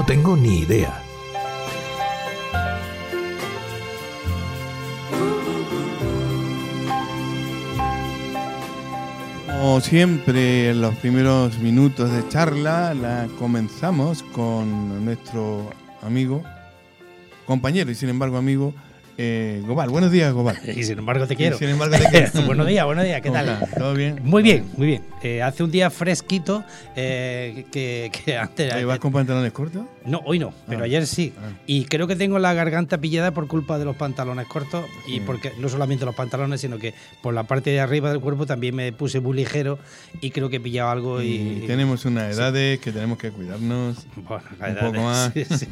tengo ni idea. Como siempre, en los primeros minutos de charla la comenzamos con nuestro amigo, compañero y sin embargo amigo, Gobal. Buenos días, Gobal. Y sin embargo te quiero. Y sin embargo te quiero. Buenos días, ¿qué tal? Estás? ¿Todo bien? Muy bien, muy bien. Hace un día fresquito que antes... ¿Vas con pantalones cortos? No, hoy no, pero ayer sí. Y creo que tengo la garganta pillada por culpa de los pantalones cortos y porque no solamente los pantalones, sino que por la parte de arriba del cuerpo también me puse muy ligero y creo que he pillado algo y tenemos unas edades que tenemos que cuidarnos. Bueno, un poco más.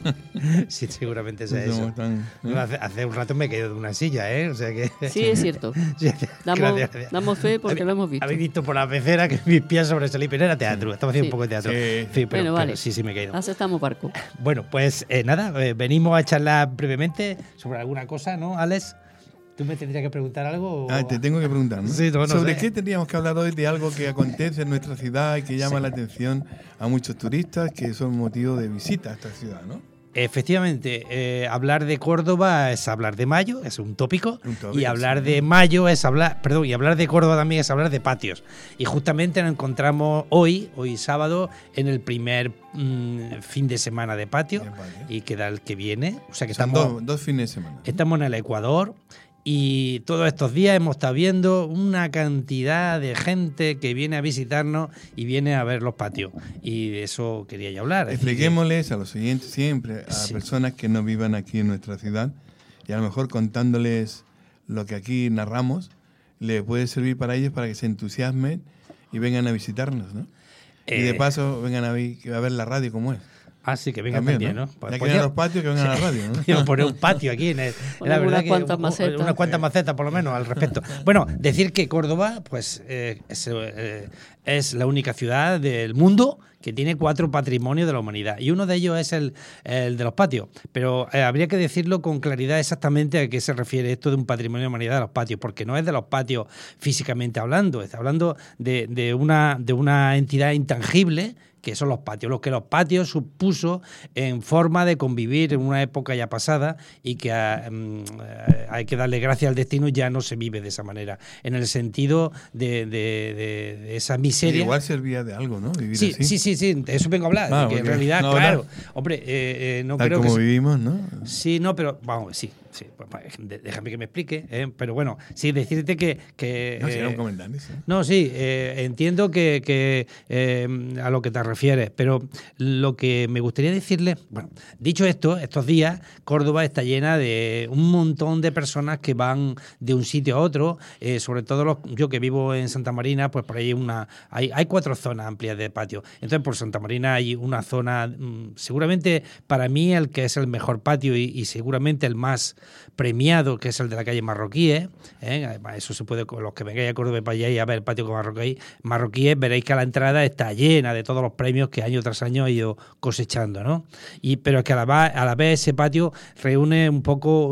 Sí, seguramente sea eso. ¿no? Hace un rato me he caído de una silla, ¿eh? O sea que... Sí, es cierto. Sí, Damos fe porque lo hemos visto. Habéis visto por la pecera que mis pies sobresalían, pero era teatro, estaba haciendo un poco de teatro. Sí, pero vale. Sí, me he caído. Aceptamos barco. Bueno, pues nada, venimos a charlar brevemente sobre alguna cosa, ¿no, Alex? ¿Tú me tendrías que preguntar algo? Te tengo que preguntar, ¿no? Sí, no ¿Sobre sé. qué tendríamos que hablar hoy de algo que acontece en nuestra ciudad y que llama la atención a muchos turistas que son motivo de visita a esta ciudad, ¿no? Efectivamente, hablar de Córdoba es hablar de Mayo, es un tópico, y hablar de Mayo es hablar, y hablar de Córdoba también es hablar de patios. Y justamente nos encontramos hoy sábado, en el primer fin de semana de patio, y queda el que viene. O sea que estamos dos fines de semana. Estamos en el Ecuador. Y todos estos días hemos estado viendo una cantidad de gente que viene a visitarnos y viene a ver los patios. Y de eso quería ya hablar. Expliquémosles a los oyentes siempre, a las personas que no vivan aquí en nuestra ciudad, y a lo mejor contándoles lo que aquí narramos, les puede servir para ellos para que se entusiasmen y vengan a visitarnos, ¿no? Y de paso vengan a ver la radio como es. Sí, que vengan también, ¿no? Ya que vengan a los patios, que vengan a la radio, ¿no? Podemos poner un patio aquí. La verdad unas cuantas macetas, por lo menos, al respecto. Bueno, decir que Córdoba pues es la única ciudad del mundo que tiene 4 patrimonios de la humanidad. Y uno de ellos es el de los patios. Pero habría que decirlo con claridad exactamente a qué se refiere esto de un patrimonio de la humanidad de los patios, porque no es de los patios físicamente hablando, está hablando de una entidad intangible que son los patios, lo que los patios supuso en forma de convivir en una época ya pasada y que hay que darle gracias al destino, ya no se vive de esa manera, en el sentido de esa miseria. Igual servía de algo, ¿no? Vivir sí, así. Sí, de eso vengo a hablar, de que en realidad, no, claro, hombre, no tal creo como que... vivimos, ¿no? Sí, no, pero vamos, sí, déjame que me explique, pero bueno, sí, decirte que no, si era un comentario, sí. No, sí, entiendo que a lo que te refieres, pero lo que me gustaría decirle, bueno, dicho esto, estos días Córdoba está llena de un montón de personas que van de un sitio a otro, sobre todo yo que vivo en Santa Marina, pues por ahí hay 4 zonas amplias de patio. Entonces por Santa Marina hay una zona, seguramente para mí el que es el mejor patio y seguramente el más premiado, que es el de la calle Marroquíes. Eso se puede, con los que vengáis a Córdoba para allá y a ver el patio con Marroquíes, veréis que a la entrada está llena de todos los premios que año tras año ha ido cosechando, ¿no? Pero es que a la vez ese patio reúne un poco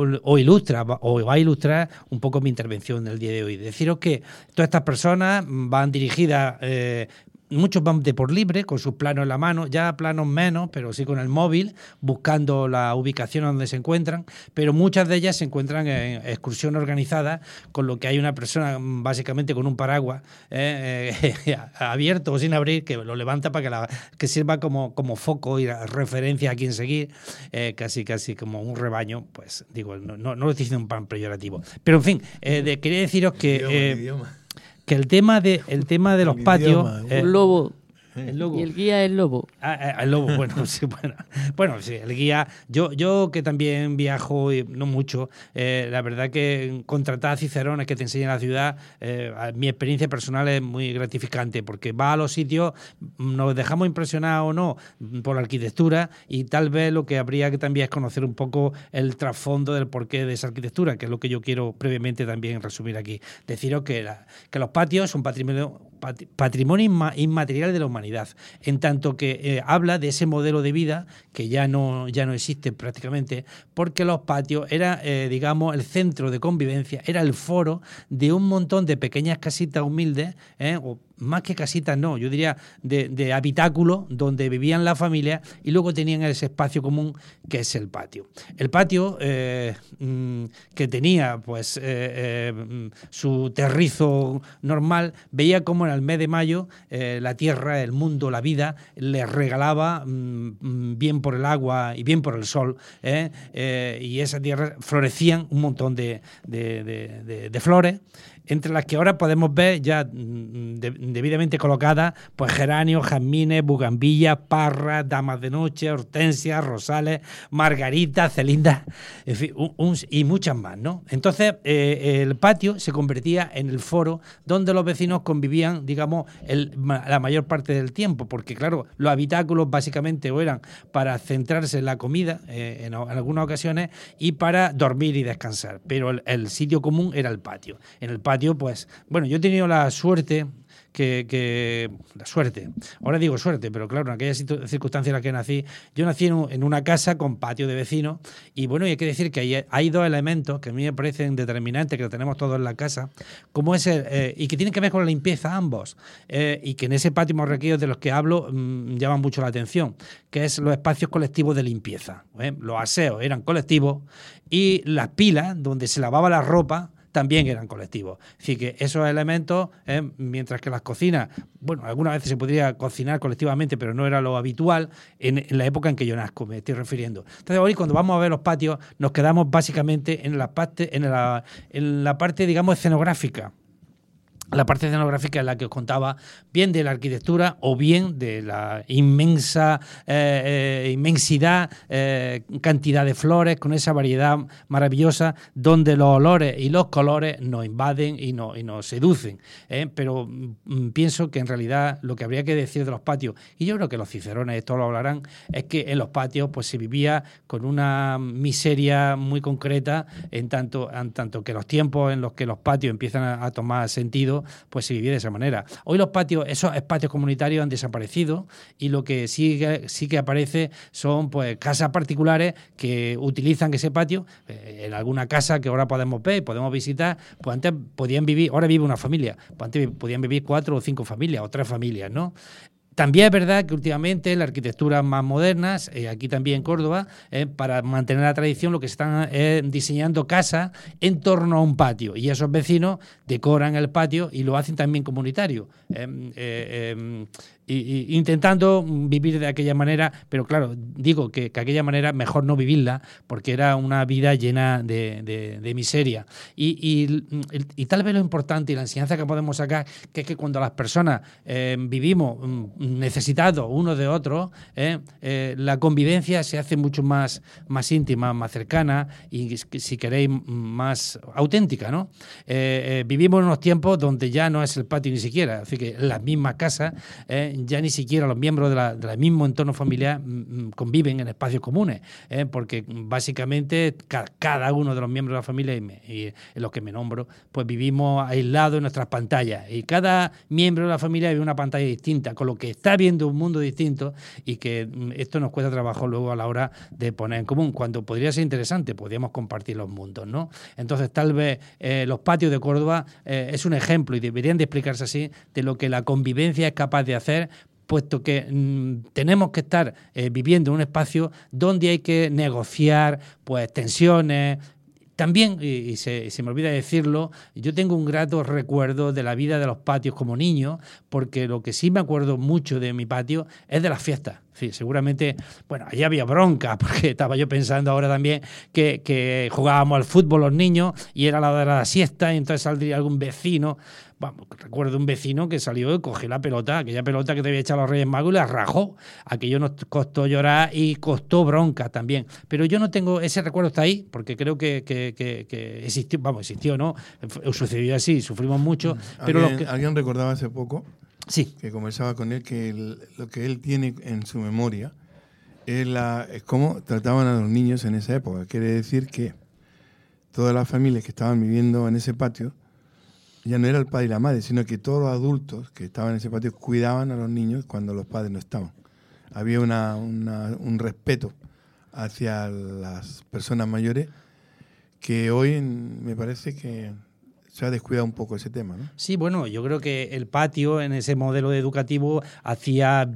o va a ilustrar un poco mi intervención del día de hoy. Deciros que todas estas personas van dirigidas... muchos van de por libre, con sus planos en la mano, ya planos menos, pero sí con el móvil, buscando la ubicación donde se encuentran, pero muchas de ellas se encuentran en excursión organizada, con lo que hay una persona básicamente con un paraguas abierto o sin abrir, que lo levanta para que sirva como foco y referencia a quien seguir, casi como un rebaño, pues digo, no lo estoy diciendo un pan peyorativo. Pero en fin, quería deciros que... que el tema de los patios... un lobo. El lobo. Y el guía es el lobo. El lobo, bueno, sí, bueno, sí, el guía. Yo que también viajo, no mucho, la verdad que contratar a cicerones que te enseñen la ciudad, mi experiencia personal es muy gratificante, porque va a los sitios, nos dejamos impresionar o no por la arquitectura, y tal vez lo que habría que también es conocer un poco el trasfondo del porqué de esa arquitectura, que es lo que yo quiero brevemente también resumir aquí. Deciros que los patios son patrimonio inmaterial de la humanidad, en tanto que habla de ese modelo de vida que ya no existe prácticamente, porque los patios era, digamos, el centro de convivencia, era el foro de un montón de pequeñas casitas humildes, o más que casitas no, yo diría de habitáculos donde vivían la familia y luego tenían ese espacio común que es el patio. El patio que tenía pues su terrizo normal, veía como en el mes de mayo la tierra, el mundo, la vida les regalaba bien por el agua y bien por el sol, y esa tierra florecían un montón de flores, entre las que ahora podemos ver ya debidamente colocadas, pues geranios, jazmines, bugambillas, parras, damas de noche, hortensias, rosales, margaritas, celindas, en fin, y muchas más, ¿no? Entonces, el patio se convertía en el foro donde los vecinos convivían, digamos, la mayor parte del tiempo, porque claro, los habitáculos básicamente o eran para centrarse en la comida, en algunas ocasiones, y para dormir y descansar, pero el sitio común era el patio. En el patio, pues, bueno, yo he tenido la suerte la suerte, ahora digo suerte, pero claro, en aquellas circunstancias en las que nací, yo nací en una casa con patio de vecinos y bueno, y hay que decir que hay dos elementos que a mí me parecen determinantes, que lo tenemos todos en la casa, como es y que tienen que ver con la limpieza ambos, y que en ese patio morrequillo de los que hablo llaman mucho la atención, que es los espacios colectivos de limpieza. Los aseos eran colectivos y las pilas donde se lavaba la ropa también eran colectivos. Es decir, que esos elementos, mientras que las cocinas, bueno, algunas veces se podría cocinar colectivamente, pero no era lo habitual en la época en que yo nazco, me estoy refiriendo. Entonces, hoy cuando vamos a ver los patios, nos quedamos básicamente en la parte, digamos, escenográfica. La parte escenográfica en la que os contaba, bien de la arquitectura o bien de la inmensidad, cantidad de flores, con esa variedad maravillosa, donde los olores y los colores nos invaden y nos seducen. Pero pienso que en realidad lo que habría que decir de los patios, y yo creo que los cicerones esto lo hablarán, es que en los patios pues se vivía con una miseria muy concreta, en tanto que los tiempos en los que los patios empiezan a tomar sentido, pues se vivía de esa manera. Hoy los patios, esos espacios comunitarios han desaparecido y lo que sí que aparece son pues casas particulares que utilizan ese patio. En alguna casa que ahora podemos ver, podemos visitar, pues antes podían vivir, ahora vive una familia, pues antes podían vivir 4 o 5 familias o 3 familias, ¿no? También es verdad que últimamente las arquitecturas más modernas, aquí también en Córdoba, para mantener la tradición, lo que están diseñando casas en torno a un patio. Y esos vecinos decoran el patio y lo hacen también comunitario, intentando vivir de aquella manera, pero claro, digo que aquella manera mejor no vivirla, porque era una vida llena de miseria. Y tal vez lo importante y la enseñanza que podemos sacar, que es que cuando las personas vivimos necesitados unos de otros, la convivencia se hace mucho más íntima, más cercana y, si queréis, más auténtica, ¿no? Vivimos en unos tiempos donde ya no es el patio ni siquiera, así que en las mismas casas ya ni siquiera los miembros del mismo entorno familiar conviven en espacios comunes, porque básicamente cada uno de los miembros de la familia y en los que me nombro, pues vivimos aislados en nuestras pantallas y cada miembro de la familia vive una pantalla distinta, con lo que está viendo un mundo distinto y que esto nos cuesta trabajo luego a la hora de poner en común, cuando podría ser interesante, podríamos compartir los mundos, ¿no? Entonces tal vez los patios de Córdoba es un ejemplo y deberían de explicarse así de lo que la convivencia es capaz de hacer, puesto que tenemos que estar viviendo en un espacio donde hay que negociar pues tensiones. También, y se me olvida decirlo, yo tengo un grato recuerdo de la vida de los patios como niño, porque lo que sí me acuerdo mucho de mi patio es de las fiestas. Sí, seguramente, bueno, allí había bronca, porque estaba yo pensando ahora también que jugábamos al fútbol los niños y era la hora de la siesta y entonces saldría algún vecino. Bueno, recuerdo un vecino que salió y cogió la pelota, aquella pelota que te había echado los Reyes Magos y la rajó. Aquello nos costó llorar y costó bronca también. Pero yo no tengo, ese recuerdo está ahí, porque creo que existió, ¿no? Sucedió así, sufrimos mucho. Pero alguien recordaba hace poco, sí, que conversaba con él, que lo que él tiene en su memoria es cómo trataban a los niños en esa época. Quiere decir que todas las familias que estaban viviendo en ese patio, ya no era el padre y la madre, sino que todos los adultos que estaban en ese patio cuidaban a los niños cuando los padres no estaban. Había un respeto hacia las personas mayores que hoy me parece que se ha descuidado un poco ese tema, ¿no? Sí, bueno, yo creo que el patio en ese modelo educativo hacía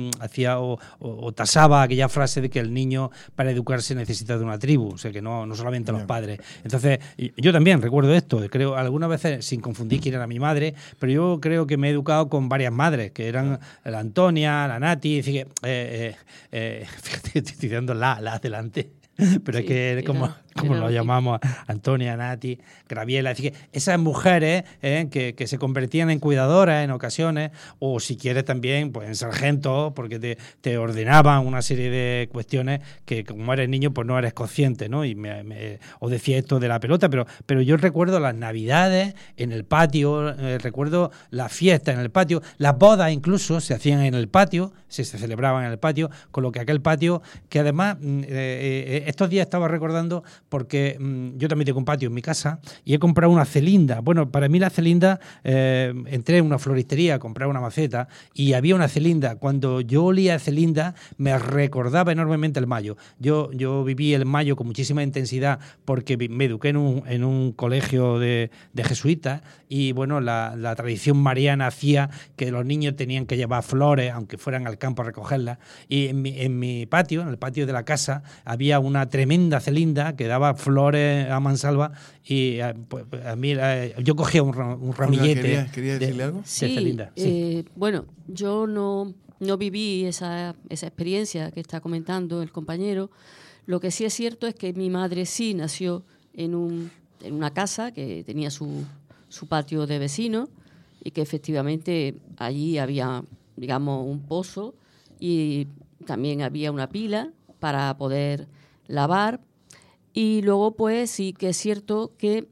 o tasaba aquella frase de que el niño para educarse necesita de una tribu, o sea que no solamente los padres. Entonces, yo también recuerdo esto, creo algunas veces, sin confundir quién era mi madre, pero yo creo que me he educado con varias madres, que eran la Antonia, la Nati, es decir, fíjate, estoy dando la adelante. Pero sí, es que como lo llamamos, Antonia, Nati, Graviela, es decir, que esas mujeres que se convertían en cuidadoras en ocasiones, o si quieres también pues en sargentos, porque te ordenaban una serie de cuestiones que como eres niño pues no eres consciente, ¿no? Y os decía esto de la pelota, pero yo recuerdo las navidades en el patio, recuerdo las fiestas en el patio, las bodas incluso se hacían en el patio, se celebraban en el patio, con lo que aquel patio, que además estos días estaba recordando porque yo también tengo un patio en mi casa y he comprado una celinda. Bueno, para mí la celinda, entré en una floristería a comprar una maceta y había una celinda. Cuando yo olía celinda me recordaba enormemente el mayo. Yo viví el mayo con muchísima intensidad porque me eduqué en un colegio de jesuitas y bueno, la tradición mariana hacía que los niños tenían que llevar flores, aunque fueran al campo a recogerlas. Y en mi patio, en el patio de la casa, había una tremenda celinda que daba flores a mansalva y pues, a mí yo cogía un ramillete. ¿Quería decirle algo? Sí, de celinda. Sí. Bueno, yo no viví esa experiencia que está comentando el compañero. Lo que sí es cierto es que mi madre sí nació en una casa que tenía su patio de vecinos y que efectivamente allí había, digamos, un pozo y también había una pila para poder lavar. Y luego, pues, sí que es cierto que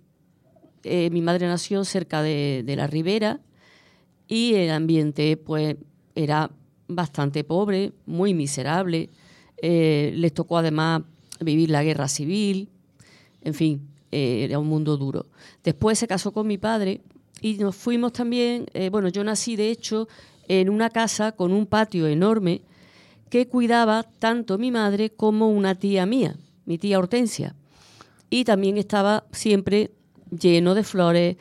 mi madre nació cerca de la ribera y el ambiente, pues, era bastante pobre, muy miserable. Les tocó, además, vivir la guerra civil. En fin, era un mundo duro. Después se casó con mi padre y nos fuimos también... yo nací, de hecho, en una casa con un patio enorme que cuidaba tanto mi madre como una tía mía, mi tía Hortensia. Y también estaba siempre lleno de flores,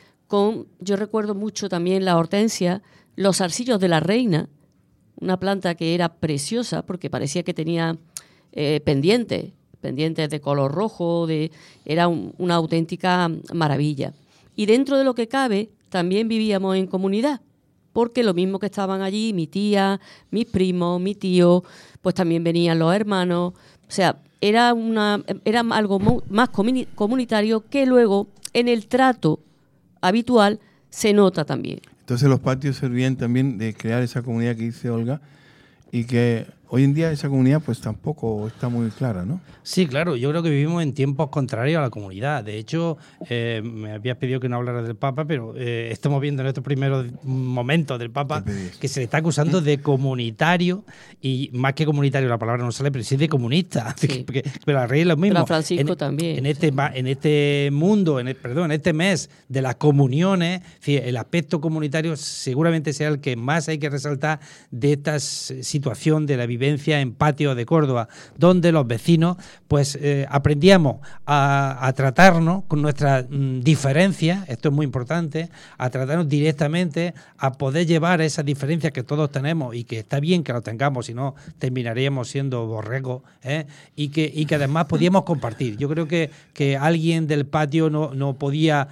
yo recuerdo mucho también la hortensia, los zarcillos de la reina, una planta que era preciosa porque parecía que tenía pendientes de color rojo, era una auténtica maravilla. Y dentro de lo que cabe, también vivíamos en comunidad, porque lo mismo que estaban allí, mi tía, mis primos, mi tío, pues también venían los hermanos. O sea, era algo más comunitario que luego en el trato habitual se nota también. Entonces los patios servían también de crear esa comunidad que dice Olga y que hoy en día esa comunidad pues tampoco está muy clara, ¿no? Sí, claro, yo creo que vivimos en tiempos contrarios a la comunidad. De hecho, me habías pedido que no hablara del Papa, pero estamos viendo en estos primeros momentos del Papa que se le está acusando de comunitario, y más que comunitario la palabra no sale, pero sí de comunista. Sí. Pero la Rey es lo mismo. Pero Francisco también. En este mundo, en este mes de las comuniones, el aspecto comunitario seguramente sea el que más hay que resaltar de esta situación de la vivencia en patios de Córdoba, donde los vecinos pues aprendíamos a tratarnos con nuestras diferencias, esto es muy importante, a tratarnos directamente, a poder llevar esas diferencias que todos tenemos y que está bien que lo tengamos, si no terminaríamos siendo borregos, y que además podíamos compartir. Yo creo que alguien del patio no podía,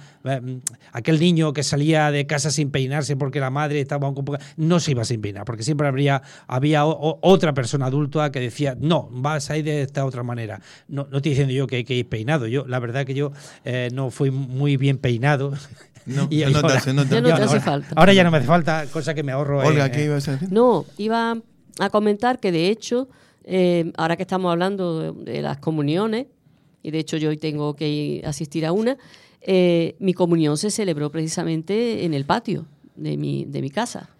aquel niño que salía de casa sin peinarse porque la madre estaba ocupada, no se iba sin peinar, porque siempre había otra persona adulta que decía, no, vas a ir de esta otra manera. No estoy diciendo yo que hay que ir peinado. La verdad que yo no fui muy bien peinado. No, y se nota. Ya no te hace falta. Ahora ya no me hace falta, cosa que me ahorro. Olga, ¿qué ibas a decir? No, iba a comentar que de hecho, ahora que estamos hablando de las comuniones, y de hecho yo hoy tengo que asistir a una, mi comunión se celebró precisamente en el patio de mi casa.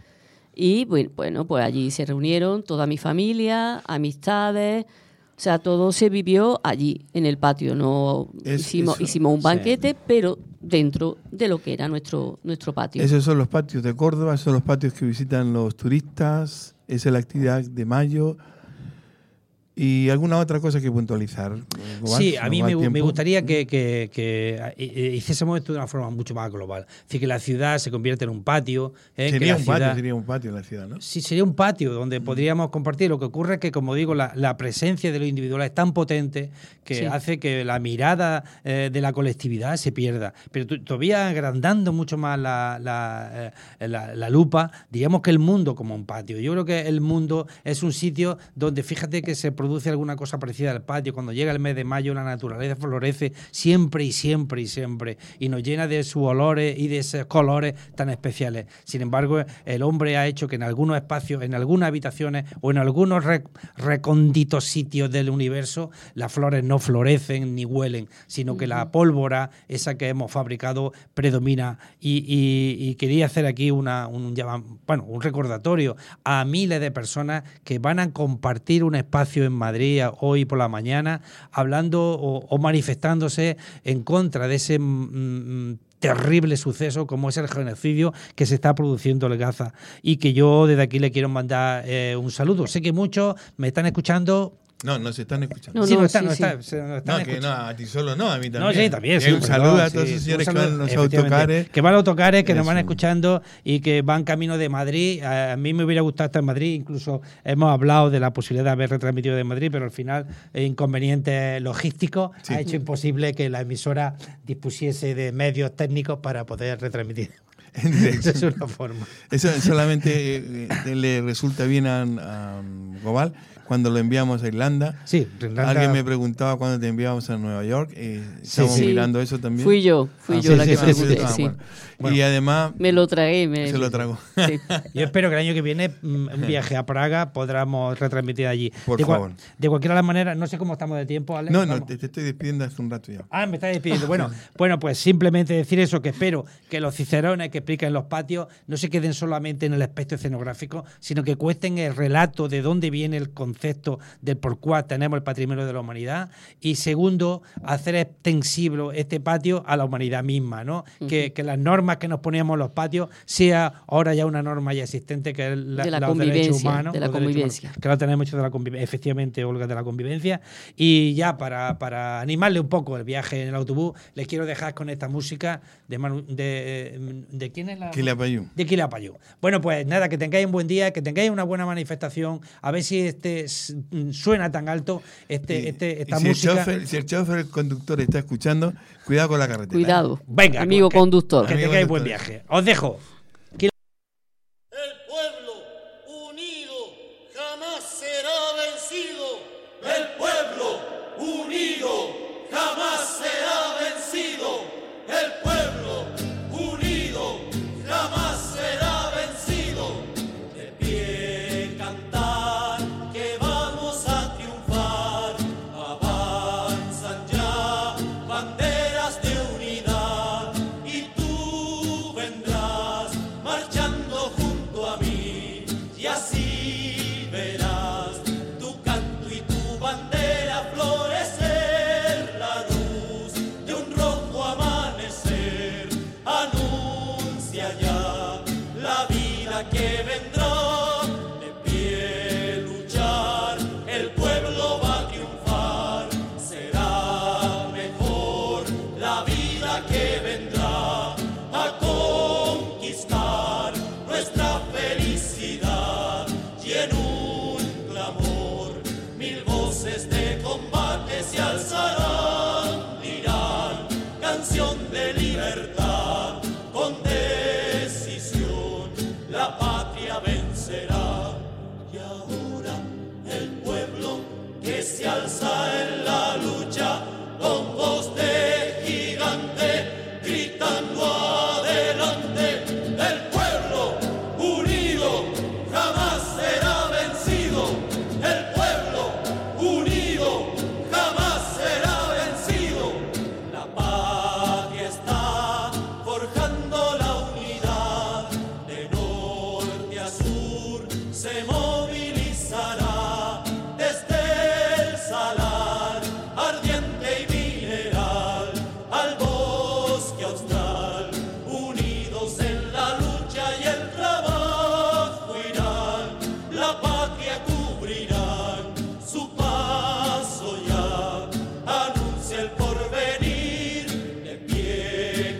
Y bueno, pues allí se reunieron toda mi familia, amistades, o sea, todo se vivió allí, en el patio. Hicimos un banquete, sí, pero dentro de lo que era nuestro patio. Esos son los patios de Córdoba, son los patios que visitan los turistas, esa es la actividad de mayo. ¿Y alguna otra cosa que puntualizar? Gobal? Sí, a mí me gustaría que hiciésemos esto de una forma mucho más global. Es decir, que la ciudad se convierte en un patio. Sería un patio la ciudad, ¿no? Sí, sería un patio donde podríamos compartir. Lo que ocurre es que, como digo, la presencia de lo individual es tan potente que hace que la mirada de la colectividad se pierda. Pero todavía agrandando mucho más la lupa, diríamos que el mundo como un patio. Yo creo que el mundo es un sitio donde, fíjate que se produce alguna cosa parecida al patio. Cuando llega el mes de mayo, la naturaleza florece siempre y siempre y siempre y nos llena de sus olores y de esos colores tan especiales. Sin embargo, el hombre ha hecho que en algunos espacios, en algunas habitaciones o en algunos recónditos sitios del universo, las flores no florecen ni huelen, sino que la pólvora, esa que hemos fabricado, predomina. Y quería hacer aquí un recordatorio a miles de personas que van a compartir un espacio en Madrid hoy por la mañana, hablando o manifestándose en contra de ese terrible suceso como es el genocidio que se está produciendo en Gaza, y que yo desde aquí le quiero mandar un saludo. Sé que muchos me están escuchando. No, nos están escuchando. A ti solo no, a mí también. No, sí, también. Sí, un saludo a todos esos señores que van en los autocares. Que van a autocares, que nos van escuchando y que van camino de Madrid. A mí me hubiera gustado estar en Madrid, incluso hemos hablado de la posibilidad de haber retransmitido de Madrid, pero al final inconvenientes logísticos ha hecho imposible que la emisora dispusiese de medios técnicos para poder retransmitir. Esa es una forma. Eso solamente le resulta bien a Gobal cuando lo enviamos a Irlanda. Sí, Irlanda. Alguien me preguntaba cuándo te enviamos a Nueva York. Estamos mirando eso también. Fui yo la que pregunté. Bueno. Y además me lo tragué. Se lo tragó. Sí. Yo espero que el año que viene un viaje a Praga podamos retransmitir allí. Por favor. De cualquier manera, no sé cómo estamos de tiempo, Alex. No, te estoy despidiendo hace un rato ya. Me estás despidiendo. Bueno, pues simplemente decir eso, que espero que los cicerones que explican los patios no se queden solamente en el aspecto escenográfico, sino que cuenten el relato de dónde viene el concepto del por cuál tenemos el patrimonio de la humanidad, y segundo, hacer extensible este patio a la humanidad misma, ¿no? Que las normas que nos poníamos en los patios sea ahora ya una norma ya existente, que es los derechos humanos. De la convivencia. Que lo tenemos hecho de la convivencia, efectivamente, Olga, de la convivencia. Y ya para animarle un poco el viaje en el autobús, les quiero dejar con esta música de ¿quién es la? Quilapayún. De Quilapayún. Bueno, pues nada, que tengáis un buen día, que tengáis una buena manifestación, a ver si suena tan alto esta música. Si el chofer, el conductor está escuchando, cuidado con la carretera. Cuidado. Venga, amigo conductor. Que tengáis buen viaje. Os dejo. El pueblo unido jamás será vencido. El pueblo unido jamás será vencido. El pueblo unido jamás será vencido. De pie cantar que vamos a triunfar. Avanzan ya banderas de unidad y tú vendrás marchando junto a mí y así verás tu canto y tu bandera florecer, la luz de un rojo amanecer anuncia ya la vida que vendrá. De pie luchar, el pueblo va a triunfar, será mejor la vida que vendrá a conquistar nuestra felicidad y en un clamor mil voces de combate se alzarán, dirán canción de libertad con decisión la patria vencerá. Y ahora el pueblo que se alza en la lucha con voz de gigante gritando adelante. El pueblo unido jamás será vencido. El pueblo unido jamás será vencido. La patria está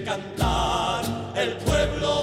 cantar, el pueblo